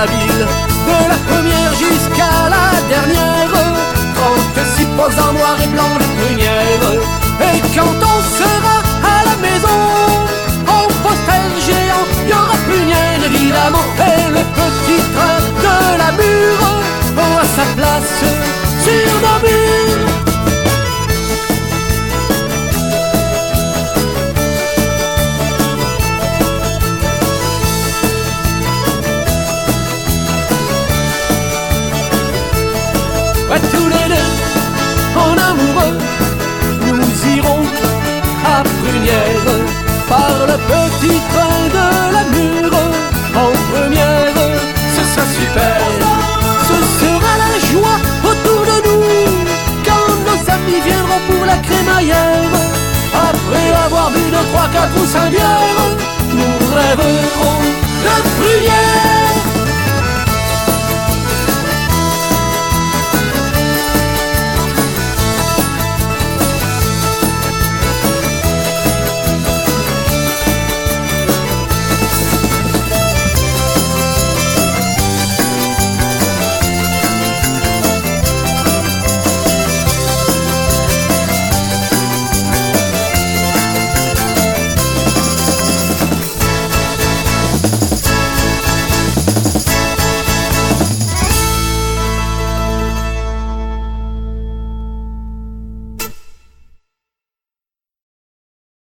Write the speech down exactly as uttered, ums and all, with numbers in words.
la ville, de la première jusqu'à la dernière. Trente-six poses en noir et blanc de prunière. Et quand on sera à la maison, en poster géant, y aura prunière évidemment. Et le petit train de la mure aura sa place sur nos murs. Ouais, tous les deux, en amoureux, nous irons à Prunière par le petit train de la mure. En première, ce sera super, ce sera la joie autour de nous quand nos amis viendront pour la crémaillère. Après avoir bu deux, trois, quatre ou cinq bières, nous rêverons de Prunière.